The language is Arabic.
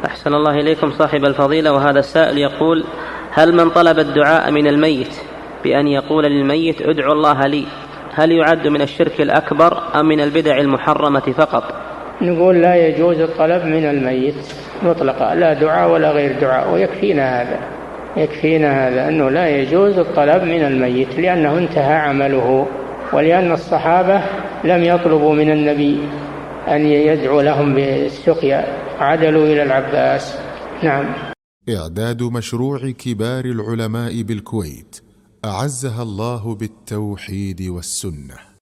أحسن الله إليكم صاحب الفضيلة. وهذا السائل يقول: هل من طلب الدعاء من الميت بأن يقول للميت ادعو الله لي هل يعد من الشرك الأكبر أم من البدع المحرمة فقط؟ نقول لا يجوز الطلب من الميت مطلقا، لا دعاء ولا غير دعاء، يكفينا هذا أنه لا يجوز الطلب من الميت لأنه انتهى عمله، ولأن الصحابة لم يطلبوا من النبي أن يدعو لهم بالسقيا، عدلوا إلى العباس. نعم. إعداد مشروع كبار العلماء بالكويت أعزها الله بالتوحيد والسنة.